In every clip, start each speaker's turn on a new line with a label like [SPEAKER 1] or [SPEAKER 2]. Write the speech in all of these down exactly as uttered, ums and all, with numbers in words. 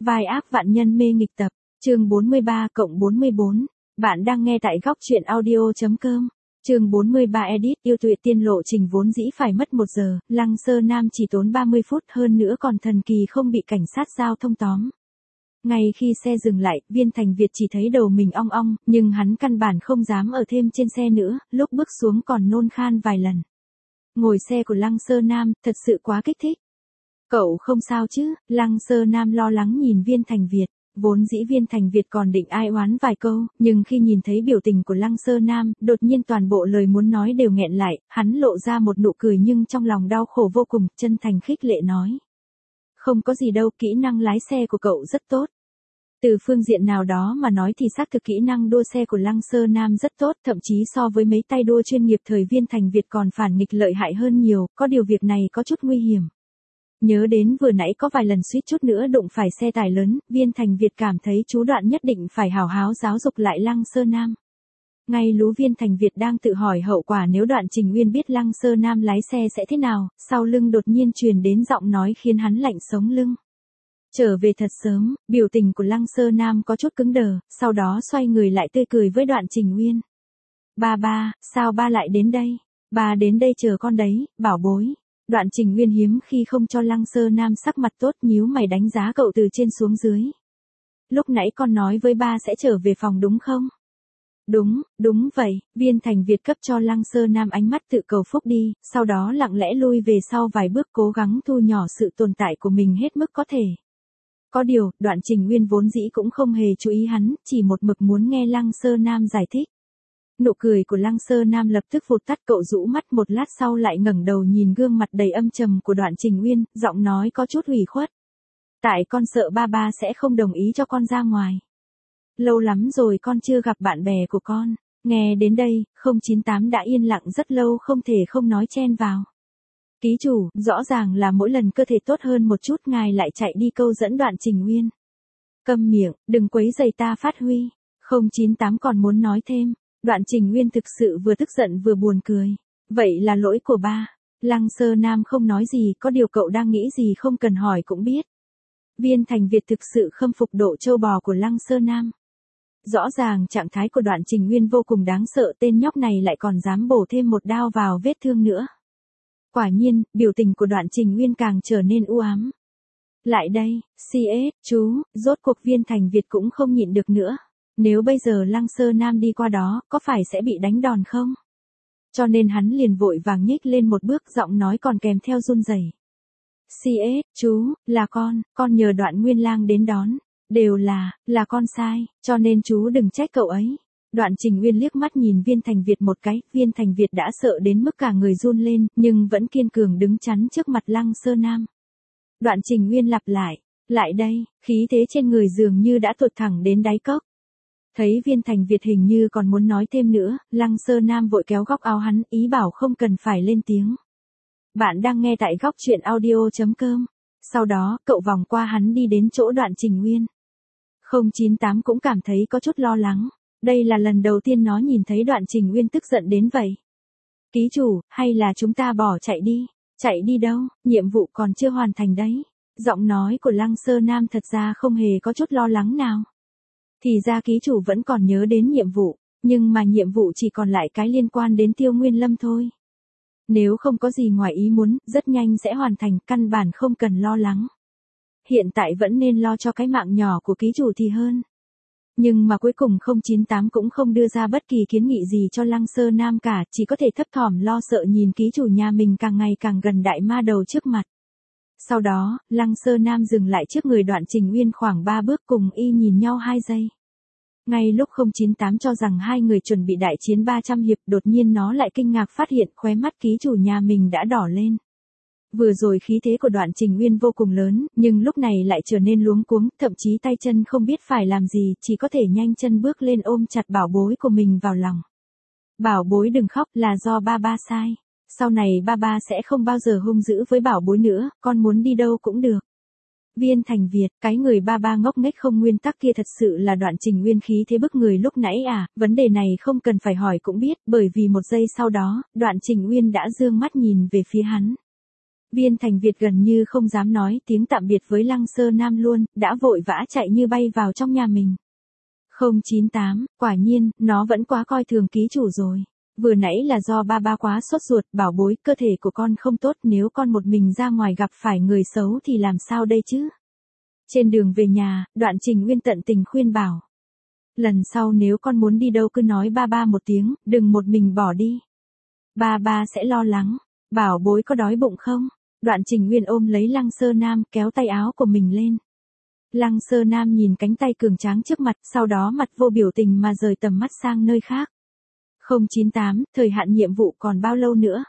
[SPEAKER 1] Vai ác vạn nhân mê nghịch tập, chương bốn mươi ba cộng bốn mươi bốn. Bạn đang nghe tại góc truyện audio.com. Chương bốn mươi ba edit yêu tuệ tiên lộ trình vốn dĩ phải mất một giờ, Lăng Sơ Nam chỉ tốn ba mươi phút, hơn nữa còn thần kỳ không bị cảnh sát giao thông tóm. Ngay khi xe dừng lại, Viên Thành Việt chỉ thấy đầu mình ong ong, nhưng hắn căn bản không dám ở thêm trên xe nữa, lúc bước xuống còn nôn khan vài lần. Ngồi xe của Lăng Sơ Nam, thật sự quá kích thích. Cậu không sao chứ? Lăng Sơ Nam lo lắng nhìn Viên Thành Việt. Vốn dĩ Viên Thành Việt còn định ai oán vài câu, nhưng khi nhìn thấy biểu tình của Lăng Sơ Nam, đột nhiên toàn bộ lời muốn nói đều nghẹn lại, hắn lộ ra một nụ cười nhưng trong lòng đau khổ vô cùng, chân thành khích lệ nói. Không có gì đâu, kỹ năng lái xe của cậu rất tốt. Từ phương diện nào đó mà nói thì xác thực kỹ năng đua xe của Lăng Sơ Nam rất tốt, thậm chí so với mấy tay đua chuyên nghiệp thời Viên Thành Việt còn phản nghịch lợi hại hơn nhiều, có điều việc này có chút nguy hiểm. Nhớ đến vừa nãy có vài lần suýt chút nữa đụng phải xe tải lớn, Viên Thành Việt cảm thấy chú Đoạn nhất định phải hào háo giáo dục lại Lăng Sơ Nam. Ngay lú Viên Thành Việt đang tự hỏi hậu quả nếu Đoạn Trình Uyên biết Lăng Sơ Nam lái xe sẽ thế nào, sau lưng đột nhiên truyền đến giọng nói khiến hắn lạnh sống lưng. Trở về thật sớm, biểu tình của Lăng Sơ Nam có chút cứng đờ, sau đó xoay người lại tươi cười với Đoạn Trình Uyên. Ba ba, sao ba lại đến đây? Ba đến đây chờ con đấy, bảo bối. Đoạn Trình Uyên hiếm khi không cho Lăng Sơ Nam sắc mặt tốt, nhíu mày đánh giá cậu từ trên xuống dưới. Lúc nãy con nói với ba sẽ trở về phòng đúng không? Đúng, đúng vậy, Viên Thành Việt cấp cho Lăng Sơ Nam ánh mắt tự cầu phúc đi, sau đó lặng lẽ lui về sau vài bước cố gắng thu nhỏ sự tồn tại của mình hết mức có thể. Có điều, Đoạn Trình Uyên vốn dĩ cũng không hề chú ý hắn, chỉ một mực muốn nghe Lăng Sơ Nam giải thích. Nụ cười của Lăng Sơ Nam lập tức vụt tắt, cậu rũ mắt một lát sau lại ngẩng đầu nhìn gương mặt đầy âm trầm của Đoạn Trình Uyên, giọng nói có chút ủy khuất. Tại con sợ ba ba sẽ không đồng ý cho con ra ngoài. Lâu lắm rồi con chưa gặp bạn bè của con. Nghe đến đây, không chín tám đã yên lặng rất lâu không thể không nói chen vào. Ký chủ, rõ ràng là mỗi lần cơ thể tốt hơn một chút ngài lại chạy đi câu dẫn Đoạn Trình Uyên. Câm miệng, đừng quấy rầy ta phát huy. không chín tám còn muốn nói thêm. Đoạn Trình Uyên thực sự vừa tức giận vừa buồn cười. Vậy là lỗi của ba. Lăng Sơ Nam không nói gì, có điều cậu đang nghĩ gì không cần hỏi cũng biết. Viên Thành Việt thực sự khâm phục độ trâu bò của Lăng Sơ Nam. Rõ ràng trạng thái của Đoạn Trình Uyên vô cùng đáng sợ, tên nhóc này lại còn dám bổ thêm một đao vào vết thương nữa. Quả nhiên, biểu tình của Đoạn Trình Uyên càng trở nên u ám. Lại đây, xê ét, chú, rốt cuộc Viên Thành Việt cũng không nhịn được nữa. Nếu bây giờ Lăng Sơ Nam đi qua đó, có phải sẽ bị đánh đòn không? Cho nên hắn liền vội vàng nhích lên một bước, giọng nói còn kèm theo run rẩy. xê ét, chú, là con, con nhờ Đoạn Nguyên Lang đến đón. Đều là, là con sai, cho nên chú đừng trách cậu ấy. Đoạn Trình Uyên liếc mắt nhìn Viên Thành Việt một cái, Viên Thành Việt đã sợ đến mức cả người run lên, nhưng vẫn kiên cường đứng chắn trước mặt Lăng Sơ Nam. Đoạn Trình Uyên lặp lại, lại đây, khí thế trên người dường như đã tụt thẳng đến đáy cốc. Thấy Viên Thành Việt hình như còn muốn nói thêm nữa, Lăng Sơ Nam vội kéo góc áo hắn, ý bảo không cần phải lên tiếng. Bạn đang nghe tại góc truyện audio.com. Sau đó, cậu vòng qua hắn đi đến chỗ Đoạn Trình Uyên. không chín tám cũng cảm thấy có chút lo lắng. Đây là lần đầu tiên nó nhìn thấy Đoạn Trình Uyên tức giận đến vậy. Ký chủ, hay là chúng ta bỏ chạy đi? Chạy đi đâu, nhiệm vụ còn chưa hoàn thành đấy. Giọng nói của Lăng Sơ Nam thật ra không hề có chút lo lắng nào. Thì ra ký chủ vẫn còn nhớ đến nhiệm vụ, nhưng mà nhiệm vụ chỉ còn lại cái liên quan đến Tiêu Nguyên Lâm thôi. Nếu không có gì ngoài ý muốn, rất nhanh sẽ hoàn thành, căn bản không cần lo lắng. Hiện tại vẫn nên lo cho cái mạng nhỏ của ký chủ thì hơn. Nhưng mà cuối cùng không chín tám cũng không đưa ra bất kỳ kiến nghị gì cho Lăng Sơ Nam cả, chỉ có thể thấp thỏm lo sợ nhìn ký chủ nhà mình càng ngày càng gần đại ma đầu trước mặt. Sau đó, Lăng Sơ Nam dừng lại trước người Đoạn Trình Uyên khoảng ba bước, cùng y nhìn nhau hai giây. Ngay lúc không chín tám cho rằng hai người chuẩn bị đại chiến ba trăm hiệp, đột nhiên nó lại kinh ngạc phát hiện khóe mắt ký chủ nhà mình đã đỏ lên. Vừa rồi khí thế của Đoạn Trình Uyên vô cùng lớn, nhưng lúc này lại trở nên luống cuống, thậm chí tay chân không biết phải làm gì, chỉ có thể nhanh chân bước lên ôm chặt bảo bối của mình vào lòng. Bảo bối đừng khóc, là do ba ba sai. Sau này ba ba sẽ không bao giờ hung dữ với bảo bối nữa, con muốn đi đâu cũng được. Viên Thành Việt, cái người ba ba ngốc nghếch không nguyên tắc kia thật sự là Đoạn Trình Uyên khí thế bức người lúc nãy à, vấn đề này không cần phải hỏi cũng biết, bởi vì một giây sau đó, Đoạn Trình Uyên đã dương mắt nhìn về phía hắn. Viên Thành Việt gần như không dám nói tiếng tạm biệt với Lăng Sơ Nam luôn, đã vội vã chạy như bay vào trong nhà mình. không chín tám, quả nhiên, nó vẫn quá coi thường ký chủ rồi. Vừa nãy là do ba ba quá sốt ruột, bảo bối, cơ thể của con không tốt, nếu con một mình ra ngoài gặp phải người xấu thì làm sao đây chứ? Trên đường về nhà, Đoạn Trình Uyên tận tình khuyên bảo. Lần sau nếu con muốn đi đâu cứ nói ba ba một tiếng, đừng một mình bỏ đi. Ba ba sẽ lo lắng. Bảo bối có đói bụng không? Đoạn Trình Uyên ôm lấy Lăng Sơ Nam, kéo tay áo của mình lên. Lăng Sơ Nam nhìn cánh tay cường tráng trước mặt, sau đó mặt vô biểu tình mà rời tầm mắt sang nơi khác. không chín tám, thời hạn nhiệm vụ còn bao lâu nữa?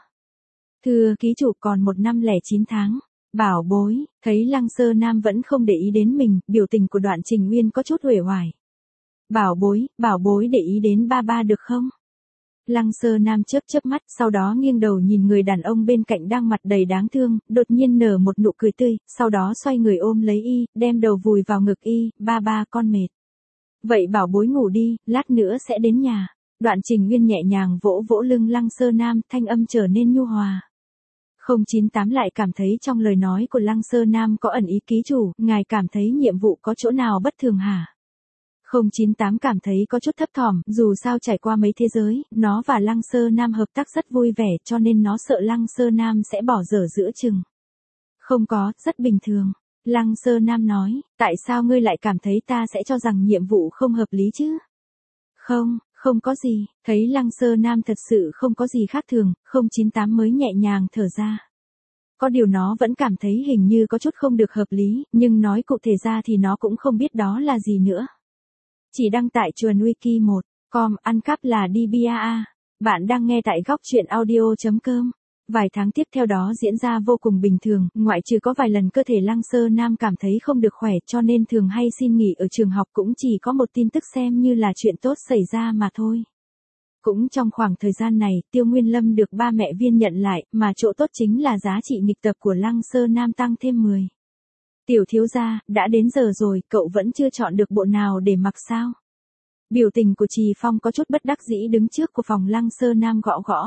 [SPEAKER 1] Thưa ký chủ, còn một năm lẻ chín tháng. Bảo bối, thấy Lăng Sơ Nam vẫn không để ý đến mình, biểu tình của Đoạn Trình Uyên có chút uể oải. Bảo bối, bảo bối để ý đến ba ba được không? Lăng Sơ Nam chớp chớp mắt, sau đó nghiêng đầu nhìn người đàn ông bên cạnh đang mặt đầy đáng thương, đột nhiên nở một nụ cười tươi, sau đó xoay người ôm lấy y, đem đầu vùi vào ngực y, ba ba con mệt. Vậy bảo bối ngủ đi, lát nữa sẽ đến nhà. Đoạn Trình Uyên nhẹ nhàng vỗ vỗ lưng Lăng Sơ Nam, thanh âm trở nên nhu hòa. không chín tám lại cảm thấy trong lời nói của Lăng Sơ Nam có ẩn ý ký chủ, ngài cảm thấy nhiệm vụ có chỗ nào bất thường hả? không chín tám cảm thấy có chút thấp thỏm, dù sao trải qua mấy thế giới, nó và Lăng Sơ Nam hợp tác rất vui vẻ cho nên nó sợ Lăng Sơ Nam sẽ bỏ dở giữa chừng. Không có, rất bình thường. Lăng Sơ Nam nói, tại sao ngươi lại cảm thấy ta sẽ cho rằng nhiệm vụ không hợp lý chứ? Không, không có gì, thấy Lăng Sơ Nam thật sự không có gì khác thường, không chín tám mới nhẹ nhàng thở ra. Có điều nó vẫn cảm thấy hình như có chút không được hợp lý, nhưng nói cụ thể ra thì nó cũng không biết đó là gì nữa. Chỉ đăng tại chuồn wiki một com, ăn cắp là đê bê a a. Bạn đang nghe tại góc truyện audio chấm com. Vài tháng tiếp theo đó diễn ra vô cùng bình thường, ngoại trừ có vài lần cơ thể Lăng Sơ Nam cảm thấy không được khỏe cho nên thường hay xin nghỉ ở trường học, cũng chỉ có một tin tức xem như là chuyện tốt xảy ra mà thôi. Cũng trong khoảng thời gian này, Tiêu Nguyên Lâm được ba mẹ Viên nhận lại, mà chỗ tốt chính là giá trị nghịch tập của Lăng Sơ Nam tăng thêm mười. Tiểu thiếu gia, đã đến giờ rồi, cậu vẫn chưa chọn được bộ nào để mặc sao? Biểu tình của Trì Phong có chút bất đắc dĩ đứng trước của phòng Lăng Sơ Nam gõ gõ.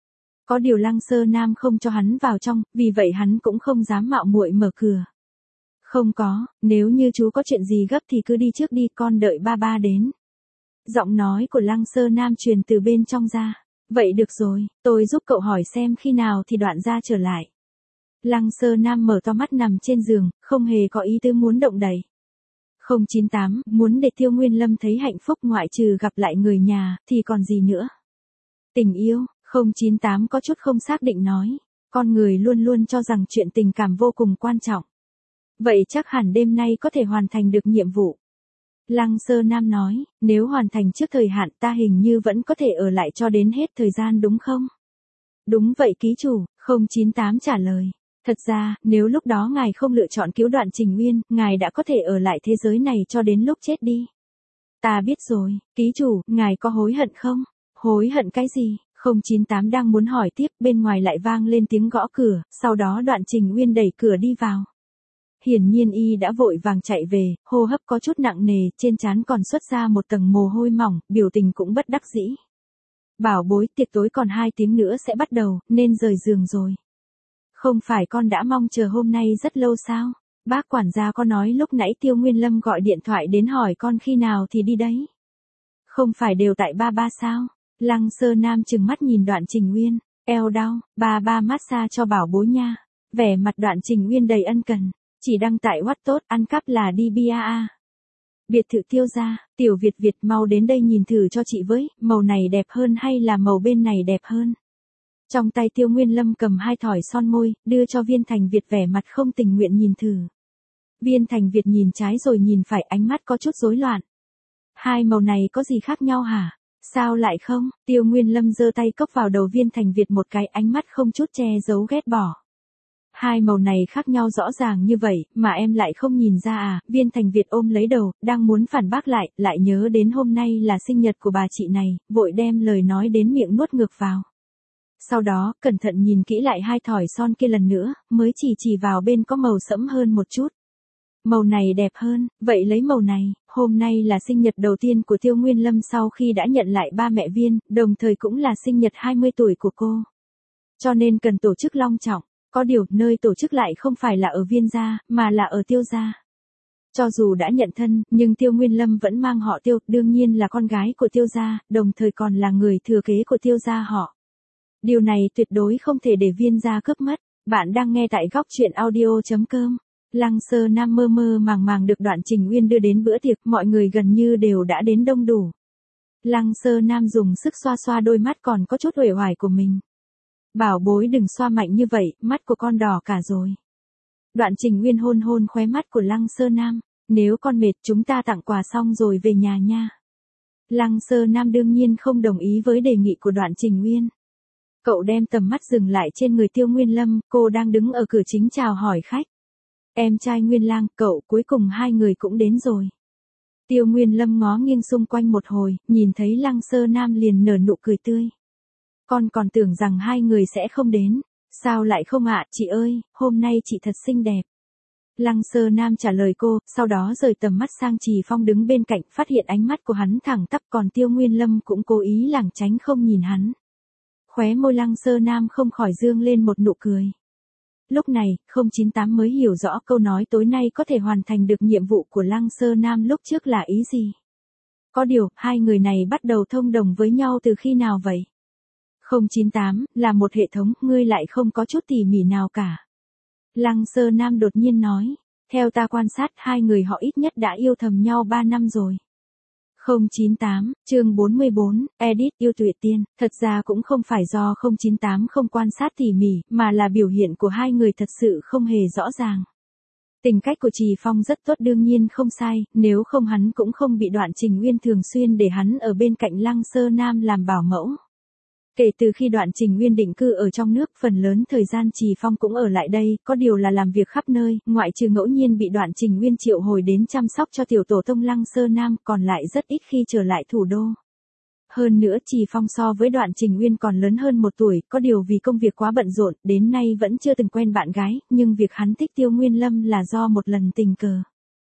[SPEAKER 1] Có điều Lăng Sơ Nam không cho hắn vào trong, vì vậy hắn cũng không dám mạo muội mở cửa. Không có, nếu như chú có chuyện gì gấp thì cứ đi trước đi, con đợi ba ba đến. Giọng nói của Lăng Sơ Nam truyền từ bên trong ra. Vậy được rồi, tôi giúp cậu hỏi xem khi nào thì Đoạn gia trở lại. Lăng Sơ Nam mở to mắt nằm trên giường, không hề có ý tứ muốn động đậy. không chín tám, muốn để Tiêu Nguyên Lâm thấy hạnh phúc ngoại trừ gặp lại người nhà, thì còn gì nữa? Tình yêu, không chín tám có chút không xác định nói. Con người luôn luôn cho rằng chuyện tình cảm vô cùng quan trọng. Vậy chắc hẳn đêm nay có thể hoàn thành được nhiệm vụ. Lăng Sơ Nam nói, nếu hoàn thành trước thời hạn ta hình như vẫn có thể ở lại cho đến hết thời gian đúng không? Đúng vậy ký chủ, không chín tám trả lời. Thật ra, nếu lúc đó ngài không lựa chọn cứu Đoạn Trình Uyên, ngài đã có thể ở lại thế giới này cho đến lúc chết đi. Ta biết rồi, ký chủ, ngài có hối hận không? Hối hận cái gì? không chín tám đang muốn hỏi tiếp, bên ngoài lại vang lên tiếng gõ cửa, sau đó Đoạn Trình Uyên đẩy cửa đi vào. Hiển nhiên y đã vội vàng chạy về, hô hấp có chút nặng nề, trên trán còn xuất ra một tầng mồ hôi mỏng, biểu tình cũng bất đắc dĩ. Bảo bối, tiệc tối còn hai tiếng nữa sẽ bắt đầu, nên rời giường rồi. Không phải con đã mong chờ hôm nay rất lâu sao? Bác quản gia có nói lúc nãy Tiêu Nguyên Lâm gọi điện thoại đến hỏi con khi nào thì đi đấy. Không phải đều tại ba ba sao? Lăng Sơ Nam trừng mắt nhìn Đoạn Trình Uyên, eo đau, ba ba massage cho bảo bối nha. Vẻ mặt Đoạn Trình Uyên đầy ân cần, chỉ đăng tại Watt tốt, ăn cắp là đê bê a a. Biệt thự Tiêu gia, Tiểu Việt Việt mau đến đây nhìn thử cho chị với, màu này đẹp hơn hay là màu bên này đẹp hơn? Trong tay Tiêu Nguyên Lâm cầm hai thỏi son môi, đưa cho Viên Thành Việt vẻ mặt không tình nguyện nhìn thử. Viên Thành Việt nhìn trái rồi nhìn phải, ánh mắt có chút rối loạn. Hai màu này có gì khác nhau hả? Sao lại không? Tiêu Nguyên Lâm giơ tay cốc vào đầu Viên Thành Việt một cái, ánh mắt không chút che giấu ghét bỏ. Hai màu này khác nhau rõ ràng như vậy, mà em lại không nhìn ra à? Viên Thành Việt ôm lấy đầu, đang muốn phản bác lại, lại nhớ đến hôm nay là sinh nhật của bà chị này, vội đem lời nói đến miệng nuốt ngược vào. Sau đó, cẩn thận nhìn kỹ lại hai thỏi son kia lần nữa, mới chỉ chỉ vào bên có màu sẫm hơn một chút. Màu này đẹp hơn, vậy lấy màu này. Hôm nay là sinh nhật đầu tiên của Tiêu Nguyên Lâm sau khi đã nhận lại ba mẹ Viên, đồng thời cũng là sinh nhật hai mươi tuổi của cô. Cho nên cần tổ chức long trọng. Có điều, nơi tổ chức lại không phải là ở Viên gia, mà là ở Tiêu gia. Cho dù đã nhận thân, nhưng Tiêu Nguyên Lâm vẫn mang họ Tiêu, đương nhiên là con gái của Tiêu gia, đồng thời còn là người thừa kế của Tiêu gia họ. Điều này tuyệt đối không thể để Viên gia cướp mất. Bạn đang nghe tại góc truyện audio chấm com. Lăng Sơ Nam mơ mơ màng màng được Đoạn Trình Uyên đưa đến bữa tiệc, mọi người gần như đều đã đến đông đủ. Lăng Sơ Nam dùng sức xoa xoa đôi mắt còn có chút uể oải của mình. Bảo bối đừng xoa mạnh như vậy, mắt của con đỏ cả rồi. Đoạn Trình Uyên hôn hôn khóe mắt của Lăng Sơ Nam, nếu con mệt chúng ta tặng quà xong rồi về nhà nha. Lăng Sơ Nam đương nhiên không đồng ý với đề nghị của Đoạn Trình Uyên. Cậu đem tầm mắt dừng lại trên người Tiêu Nguyên Lâm, cô đang đứng ở cửa chính chào hỏi khách. Em trai Nguyên Lang, cậu, cuối cùng hai người cũng đến rồi. Tiêu Nguyên Lâm ngó nghiêng xung quanh một hồi, nhìn thấy Lăng Sơ Nam liền nở nụ cười tươi. Con còn tưởng rằng hai người sẽ không đến. Sao lại không ạ, chị ơi, hôm nay chị thật xinh đẹp. Lăng Sơ Nam trả lời cô, sau đó rời tầm mắt sang Trì Phong đứng bên cạnh, phát hiện ánh mắt của hắn thẳng tắp, còn Tiêu Nguyên Lâm cũng cố ý lảng tránh không nhìn hắn. Khóe môi Lăng Sơ Nam không khỏi dương lên một nụ cười. Lúc này, không chín tám mới hiểu rõ câu nói tối nay có thể hoàn thành được nhiệm vụ của Lăng Sơ Nam lúc trước là ý gì. Có điều, hai người này bắt đầu thông đồng với nhau từ khi nào vậy? không chín tám, là một hệ thống, ngươi lại không có chút tỉ mỉ nào cả. Lăng Sơ Nam đột nhiên nói, theo ta quan sát hai người họ ít nhất đã yêu thầm nhau ba năm rồi. không chín tám, chương bốn mươi bốn, edit yêu tuệ tiên, thật ra cũng không phải do không chín tám không quan sát tỉ mỉ, mà là biểu hiện của hai người thật sự không hề rõ ràng. Tình cách của Trì Phong rất tốt đương nhiên không sai, nếu không hắn cũng không bị Đoạn Trình Uyên thường xuyên để hắn ở bên cạnh Lăng Sơ Nam làm bảo mẫu. Kể từ khi Đoạn Trình Uyên định cư ở trong nước, phần lớn thời gian Trì Phong cũng ở lại đây, có điều là làm việc khắp nơi, ngoại trừ ngẫu nhiên bị Đoạn Trình Uyên triệu hồi đến chăm sóc cho tiểu tổ tông Lăng Sơ Nam, còn lại rất ít khi trở lại thủ đô. Hơn nữa Trì Phong so với Đoạn Trình Uyên còn lớn hơn một tuổi, có điều vì công việc quá bận rộn, đến nay vẫn chưa từng quen bạn gái, nhưng việc hắn thích Tiêu Nguyên Lâm là do một lần tình cờ.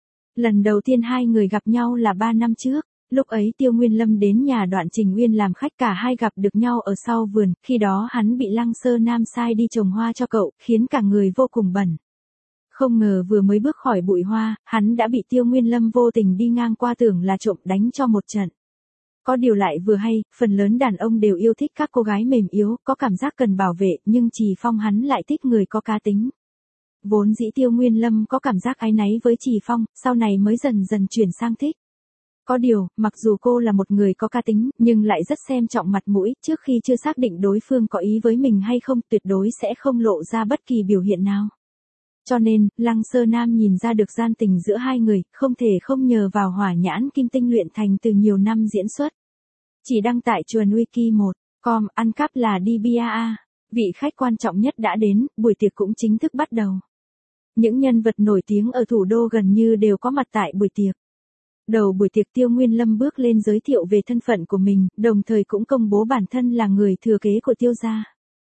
[SPEAKER 1] Lần đầu tiên hai người gặp nhau là ba năm trước. Lúc ấy Tiêu Nguyên Lâm đến nhà Đoạn Trình Uyên làm khách, cả hai gặp được nhau ở sau vườn, khi đó hắn bị Lăng Sơ Nam sai đi trồng hoa cho cậu, khiến cả người vô cùng bẩn. Không ngờ vừa mới bước khỏi bụi hoa, hắn đã bị Tiêu Nguyên Lâm vô tình đi ngang qua tưởng là trộm đánh cho một trận. Có điều lại vừa hay, phần lớn đàn ông đều yêu thích các cô gái mềm yếu, có cảm giác cần bảo vệ, nhưng Trì Phong hắn lại thích người có cá tính. Vốn dĩ Tiêu Nguyên Lâm có cảm giác áy náy với Trì Phong, sau này mới dần dần chuyển sang thích. Có điều, mặc dù cô là một người có cá tính, nhưng lại rất xem trọng mặt mũi, trước khi chưa xác định đối phương có ý với mình hay không, tuyệt đối sẽ không lộ ra bất kỳ biểu hiện nào. Cho nên, Lăng Sơ Nam nhìn ra được gian tình giữa hai người, không thể không nhờ vào hỏa nhãn kim tinh luyện thành từ nhiều năm diễn xuất. Chỉ đăng tải chuồn wiki một chấm com, ăn cắp là đi bia a. Vị khách quan trọng nhất đã đến, buổi tiệc cũng chính thức bắt đầu. Những nhân vật nổi tiếng ở thủ đô gần như đều có mặt tại buổi tiệc. Đầu buổi tiệc Tiêu Nguyên Lâm bước lên giới thiệu về thân phận của mình, đồng thời cũng công bố bản thân là người thừa kế của Tiêu gia.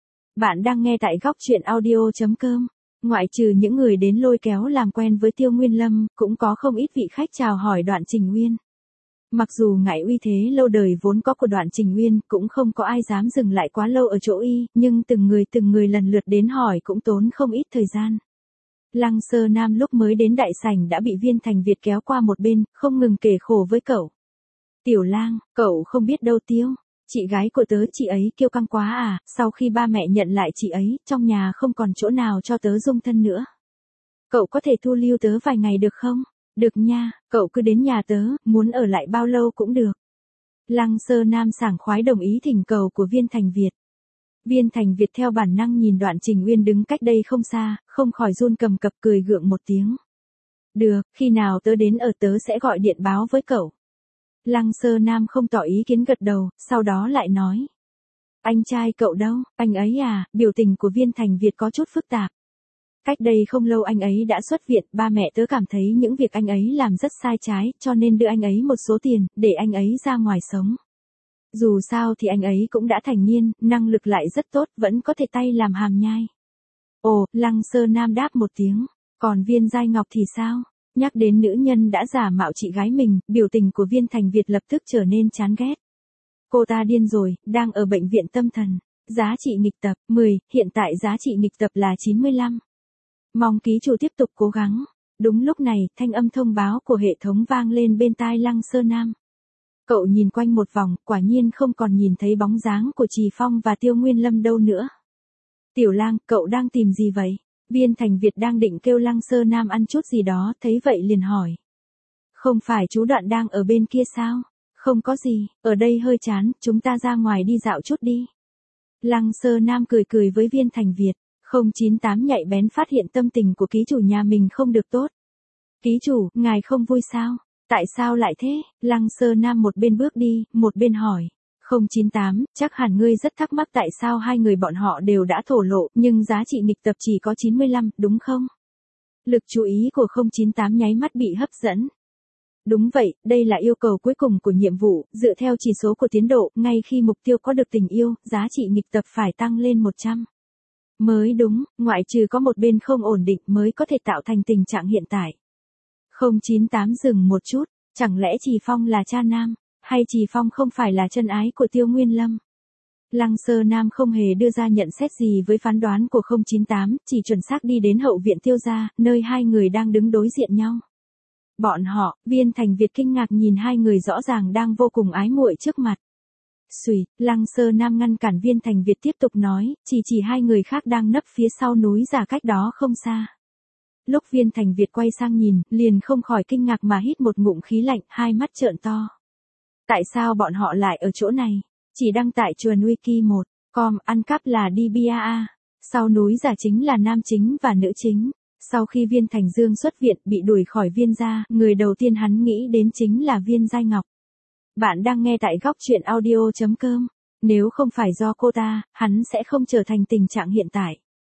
[SPEAKER 1] Bạn đang nghe tại góc truyện audio chấm com. Ngoại trừ những người đến lôi kéo làm quen với Tiêu Nguyên Lâm, cũng có không ít vị khách chào hỏi Đoạn Trình Uyên. Mặc dù ngại uy thế lâu đời vốn có của Đoạn Trình Uyên, cũng không có ai dám dừng lại quá lâu ở chỗ y, nhưng từng người từng người lần lượt đến hỏi cũng tốn không ít thời gian. Lăng Sơ Nam lúc mới đến đại sảnh đã bị Viên Thành Việt kéo qua một bên, không ngừng kể khổ với cậu. Tiểu Lang, cậu không biết đâu Tiêu, chị gái của tớ chị ấy kiêu căng quá à, sau khi ba mẹ nhận lại chị ấy, trong nhà không còn chỗ nào cho tớ dung thân nữa. Cậu có thể thu lưu tớ vài ngày được không? Được nha, cậu cứ đến nhà tớ, muốn ở lại bao lâu cũng được. Lăng Sơ Nam sảng khoái đồng ý thỉnh cầu của Viên Thành Việt. Viên Thành Việt theo bản năng nhìn Đoạn Trình Uyên đứng cách đây không xa, không khỏi run cầm cập cười gượng một tiếng. Được, khi nào tớ đến ở tớ sẽ gọi điện báo với cậu. Lăng Sơ Nam không tỏ ý kiến gật đầu, sau đó lại nói. Anh trai cậu đâu, anh ấy à, biểu tình của Viên Thành Việt có chút phức tạp. Cách đây không lâu anh ấy đã xuất viện, ba mẹ tớ cảm thấy những việc anh ấy làm rất sai trái, cho nên đưa anh ấy một số tiền, để anh ấy ra ngoài sống. Dù sao thì anh ấy cũng đã thành niên, năng lực lại rất tốt, vẫn có thể tay làm hàm nhai. Ồ, Lăng Sơ Nam đáp một tiếng, còn Viên Giai Ngọc thì sao? Nhắc đến nữ nhân đã giả mạo chị gái mình, biểu tình của Viên Thành Việt lập tức trở nên chán ghét. Cô ta điên rồi, đang ở bệnh viện tâm thần. giá trị nghịch tập mười, hiện tại giá trị nghịch tập là chín mươi lăm. Mong ký chủ tiếp tục cố gắng. Đúng lúc này, thanh âm thông báo của hệ thống vang lên bên tai Lăng Sơ Nam. Cậu nhìn quanh một vòng, quả nhiên không còn nhìn thấy bóng dáng của Trì Phong và Tiêu Nguyên Lâm đâu nữa. Tiểu Lang, cậu đang tìm gì vậy? Viên Thành Việt đang định kêu Lăng Sơ Nam ăn chút gì đó, thấy vậy liền hỏi. Không phải chú Đoạn đang ở bên kia sao? Không có gì, ở đây hơi chán, chúng ta ra ngoài đi dạo chút đi. Lăng Sơ Nam cười cười với Viên Thành Việt. không chín tám nhạy bén phát hiện tâm tình của ký chủ nhà mình không được tốt. Ký chủ, ngài không vui sao? Tại sao lại thế? Lăng Sơ Nam một bên bước đi, một bên hỏi. không chín tám, chắc hẳn ngươi rất thắc mắc tại sao hai người bọn họ đều đã thổ lộ, nhưng giá trị nghịch tập chỉ có chín mươi lăm, đúng không? Lực chú ý của không chín tám nháy mắt bị hấp dẫn. Đúng vậy, đây là yêu cầu cuối cùng của nhiệm vụ, dựa theo chỉ số của tiến độ, ngay khi mục tiêu có được tình yêu, giá trị nghịch tập phải tăng lên một trăm. Mới đúng, ngoại trừ có một bên không ổn định mới có thể tạo thành tình trạng hiện tại. không chín tám dừng một chút, chẳng lẽ Trì Phong là cha nam, hay Trì Phong không phải là chân ái của Tiêu Nguyên Lâm? Lăng Sơ Nam không hề đưa ra nhận xét gì với phán đoán của không chín tám, chỉ chuẩn xác đi đến hậu viện Tiêu gia, nơi hai người đang đứng đối diện nhau. Bọn họ, Viên Thành Việt kinh ngạc nhìn hai người rõ ràng đang vô cùng ái muội trước mặt. Xùy, Lăng Sơ Nam ngăn cản Viên Thành Việt tiếp tục nói, chỉ chỉ hai người khác đang nấp phía sau núi giả cách đó không xa. Lúc Viên Thành Việt quay sang nhìn, liền không khỏi kinh ngạc mà hít một ngụm khí lạnh, hai mắt trợn to. Tại sao bọn họ lại ở chỗ này? Chỉ đăng tại chuồn wiki một, com, ăn cắp là đê bê a a. Sau núi giả chính là nam chính và nữ chính. Sau khi Viên Thành Dương xuất viện bị đuổi khỏi Viên gia, người đầu tiên hắn nghĩ đến chính là Viên Giai Ngọc. Bạn đang nghe tại góc truyện audio chấm com. Nếu không phải do cô ta, hắn sẽ không trở thành tình trạng hiện tại.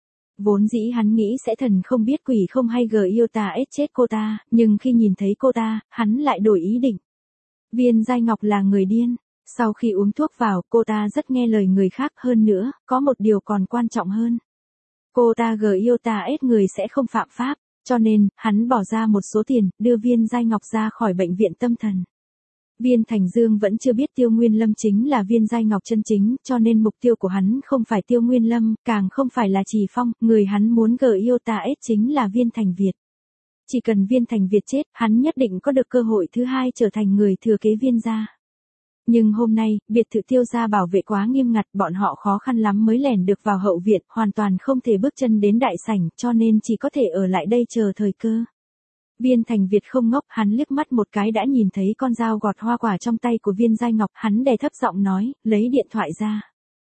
[SPEAKER 1] Vốn dĩ hắn nghĩ sẽ thần không biết quỷ không hay gờ yêu ta ết chết cô ta, nhưng khi nhìn thấy cô ta, hắn lại đổi ý định. Viên Giai Ngọc là người điên. Sau khi uống thuốc vào, cô ta rất nghe lời người khác hơn nữa, có một điều còn quan trọng hơn. Cô ta gờ yêu ta ết người sẽ không phạm pháp, cho nên, hắn bỏ ra một số tiền, đưa Viên Giai Ngọc ra khỏi bệnh viện tâm thần. Viên Thành Dương vẫn chưa biết Tiêu Nguyên Lâm chính là Viên Giai Ngọc chân chính, cho nên mục tiêu của hắn không phải Tiêu Nguyên Lâm, càng không phải là Trì Phong, người hắn muốn gờ yêu ta ết chính là Viên Thành Việt. Chỉ cần Viên Thành Việt chết, hắn nhất định có được cơ hội thứ hai trở thành người thừa kế Viên gia. Nhưng hôm nay, biệt thự Tiêu gia bảo vệ quá nghiêm ngặt, bọn họ khó khăn lắm mới lẻn được vào hậu viện, hoàn toàn không thể bước chân đến đại sảnh, cho nên chỉ có thể ở lại đây chờ thời cơ. Viên Thành Việt không ngốc, hắn liếc mắt một cái đã nhìn thấy con dao gọt hoa quả trong tay của Viên Giai Ngọc, hắn đè thấp giọng nói, lấy điện thoại ra.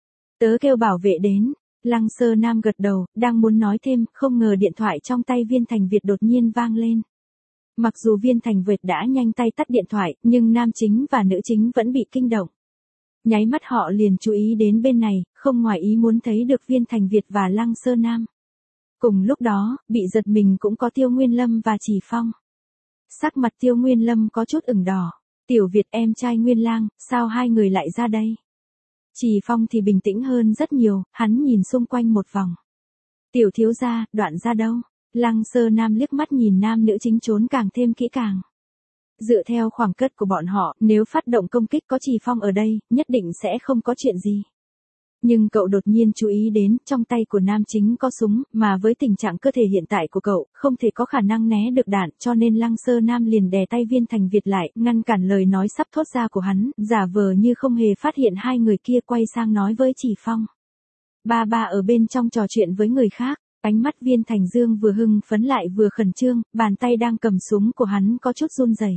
[SPEAKER 1] Tớ kêu bảo vệ đến. Lăng Sơ Nam gật đầu, đang muốn nói thêm, không ngờ điện thoại trong tay Viên Thành Việt đột nhiên vang lên. Mặc dù Viên Thành Việt đã nhanh tay tắt điện thoại, nhưng nam chính và nữ chính vẫn bị kinh động. Nháy mắt họ liền chú ý đến bên này, không ngoài ý muốn thấy được Viên Thành Việt và Lăng Sơ Nam. Cùng lúc đó, bị giật mình cũng có Tiêu Nguyên Lâm và Trì Phong. Sắc mặt Tiêu Nguyên Lâm có chút ửng đỏ. Tiểu Việt em trai Nguyên Lang, sao hai người lại ra đây? Trì Phong thì bình tĩnh hơn rất nhiều, hắn nhìn xung quanh một vòng. Tiểu thiếu gia, Đoạn ra đâu? Lăng Sơ Nam liếc mắt nhìn nam nữ chính trốn càng thêm kỹ càng. Dựa theo khoảng cách của bọn họ, nếu phát động công kích có Trì Phong ở đây, nhất định sẽ không có chuyện gì. Nhưng cậu đột nhiên chú ý đến, trong tay của nam chính có súng, mà với tình trạng cơ thể hiện tại của cậu, không thể có khả năng né được đạn, cho nên Lăng Sơ Nam liền đè tay Viên Thành Việt lại, ngăn cản lời nói sắp thốt ra của hắn, giả vờ như không hề phát hiện hai người kia quay sang nói với Trì Phong. Ba ba ở bên trong trò chuyện với người khác, ánh mắt Viên Thành Dương vừa hưng phấn lại vừa khẩn trương, bàn tay đang cầm súng của hắn có chút run rẩy.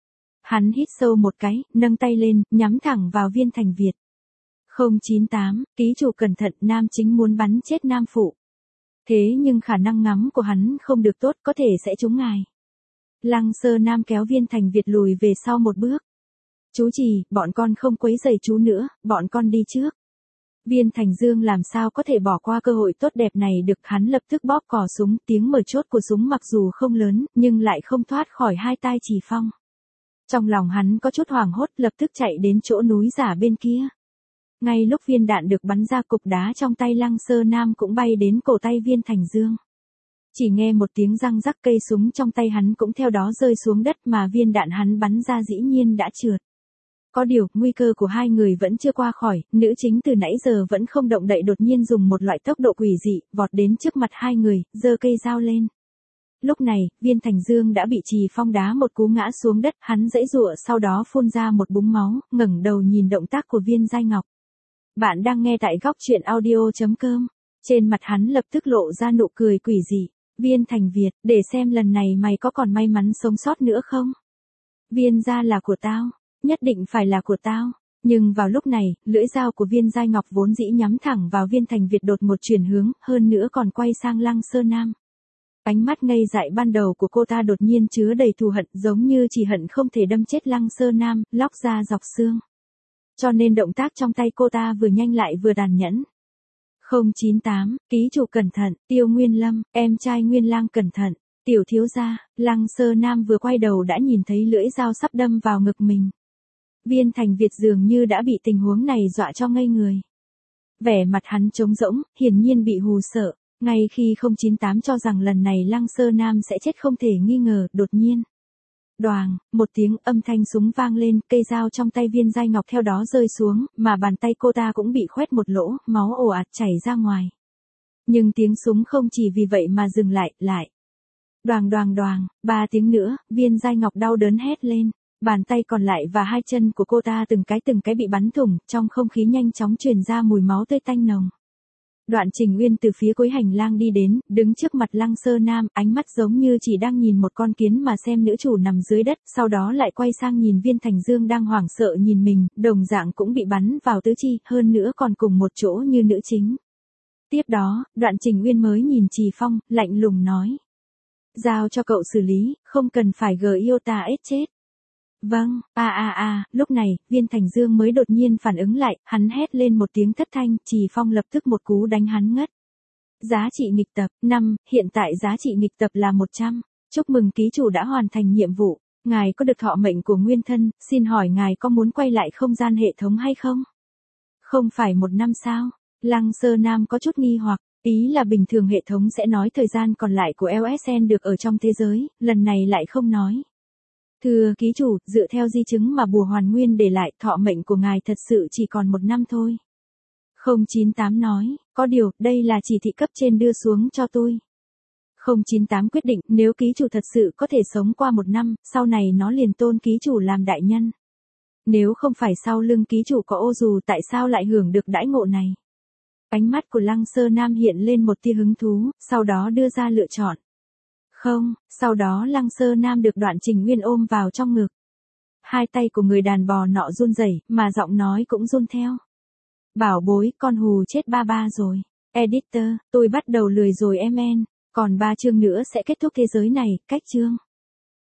[SPEAKER 1] Hắn hít sâu một cái, nâng tay lên, nhắm thẳng vào Viên Thành Việt. không chín tám, ký chủ cẩn thận, nam chính muốn bắn chết nam phụ. Thế nhưng khả năng ngắm của hắn không được tốt, có thể sẽ trúng ngài. Lăng Sơ Nam kéo Viên Thành Việt lùi về sau một bước. Chú Trì, bọn con không quấy rầy chú nữa, bọn con đi trước. Viên Thành Dương làm sao có thể bỏ qua cơ hội tốt đẹp này được, hắn lập tức bóp cò súng, tiếng mở chốt của súng mặc dù không lớn, nhưng lại không thoát khỏi hai tai Trì Phong. Trong lòng hắn có chút hoảng hốt, lập tức chạy đến chỗ núi giả bên kia. Ngay lúc viên đạn được bắn ra, cục đá trong tay Lăng Sơ Nam cũng bay đến cổ tay Viên Thành Dương. Chỉ nghe một tiếng răng rắc, cây súng trong tay hắn cũng theo đó rơi xuống đất, mà viên đạn hắn bắn ra dĩ nhiên đã trượt. Có điều, nguy cơ của hai người vẫn chưa qua khỏi, nữ chính từ nãy giờ vẫn không động đậy đột nhiên dùng một loại tốc độ quỷ dị, vọt đến trước mặt hai người, giơ cây dao lên. Lúc này, Viên Thành Dương đã bị Trì Phong đá một cú ngã xuống đất, hắn giãy giụa sau đó phun ra một búng máu, ngẩng đầu nhìn động tác của Viên Giai Ngọc. Bạn đang nghe tại góc truyện audio chấm com. Trên mặt hắn lập tức lộ ra nụ cười quỷ dị. Viên Thành Việt, để xem lần này mày có còn may mắn sống sót nữa không? Viên gia là của tao, nhất định phải là của tao. Nhưng vào lúc này, lưỡi dao của Viên Giai Ngọc vốn dĩ nhắm thẳng vào Viên Thành Việt đột một chuyển hướng, hơn nữa còn quay sang Lăng Sơ Nam. Ánh mắt ngây dại ban đầu của cô ta đột nhiên chứa đầy thù hận, giống như chỉ hận không thể đâm chết Lăng Sơ Nam, lóc da dọc xương. Cho nên động tác trong tay cô ta vừa nhanh lại vừa tàn nhẫn. không chín tám, ký chủ cẩn thận, Tiêu Nguyên Lâm, em trai Nguyên Lang cẩn thận, tiểu thiếu gia. Lăng Sơ Nam vừa quay đầu đã nhìn thấy lưỡi dao sắp đâm vào ngực mình. Viên Thành Việt dường như đã bị tình huống này dọa cho ngây người. Vẻ mặt hắn trống rỗng, hiển nhiên bị hù sợ. Ngay khi không chín tám cho rằng lần này Lăng Sơ Nam sẽ chết không thể nghi ngờ, đột nhiên. Đoàng, một tiếng âm thanh súng vang lên, cây dao trong tay Viên Giai Ngọc theo đó rơi xuống, mà bàn tay cô ta cũng bị khoét một lỗ, máu ồ ạt chảy ra ngoài. Nhưng tiếng súng không chỉ vì vậy mà dừng lại, lại. Đoàng đoàng đoàng, ba tiếng nữa, Viên Giai Ngọc đau đớn hét lên. Bàn tay còn lại và hai chân của cô ta từng cái từng cái bị bắn thủng, trong không khí nhanh chóng truyền ra mùi máu tươi tanh nồng. Đoạn Trình Uyên từ phía cuối hành lang đi đến, đứng trước mặt Lăng Sơ Nam, ánh mắt giống như chỉ đang nhìn một con kiến mà xem nữ chủ nằm dưới đất, sau đó lại quay sang nhìn Viên Thành Dương đang hoảng sợ nhìn mình, đồng dạng cũng bị bắn vào tứ chi, hơn nữa còn cùng một chỗ như nữ chính. Tiếp đó, Đoạn Trình Uyên mới nhìn Trì Phong, lạnh lùng nói. Giao cho cậu xử lý, không cần phải gờ yêu ta ết chết. Vâng, a a a, lúc này, Viên Thành Dương mới đột nhiên phản ứng lại, hắn hét lên một tiếng thất thanh, Trì Phong lập tức một cú đánh hắn ngất. Giá trị nghịch tập, năm, hiện tại giá trị nghịch tập là một trăm. Chúc mừng ký chủ đã hoàn thành nhiệm vụ. Ngài có được thọ mệnh của nguyên thân, xin hỏi ngài có muốn quay lại không gian hệ thống hay không? Không phải một năm sao? Lăng Sơ Nam có chút nghi hoặc, ý là bình thường hệ thống sẽ nói thời gian còn lại của lờ ét en được ở trong thế giới, lần này lại không nói. Thưa ký chủ, dựa theo di chứng mà bùa hoàn nguyên để lại, thọ mệnh của ngài thật sự chỉ còn một năm thôi. không chín tám nói, có điều, đây là chỉ thị cấp trên đưa xuống cho tôi. không chín tám quyết định, nếu ký chủ thật sự có thể sống qua một năm, sau này nó liền tôn ký chủ làm đại nhân. Nếu không phải sau lưng ký chủ có ô dù, tại sao lại hưởng được đãi ngộ này? Ánh mắt của Lăng Sơ Nam hiện lên một tia hứng thú, sau đó đưa ra lựa chọn. Không, sau đó Lăng Sơ Nam được Đoạn Trình Uyên ôm vào trong ngực. Hai tay của người đàn bò nọ run rẩy, mà giọng nói cũng run theo. Bảo bối, con hù chết ba ba rồi. Editor, tôi bắt đầu lười rồi em en, còn ba chương nữa sẽ kết thúc thế giới này, cách chương.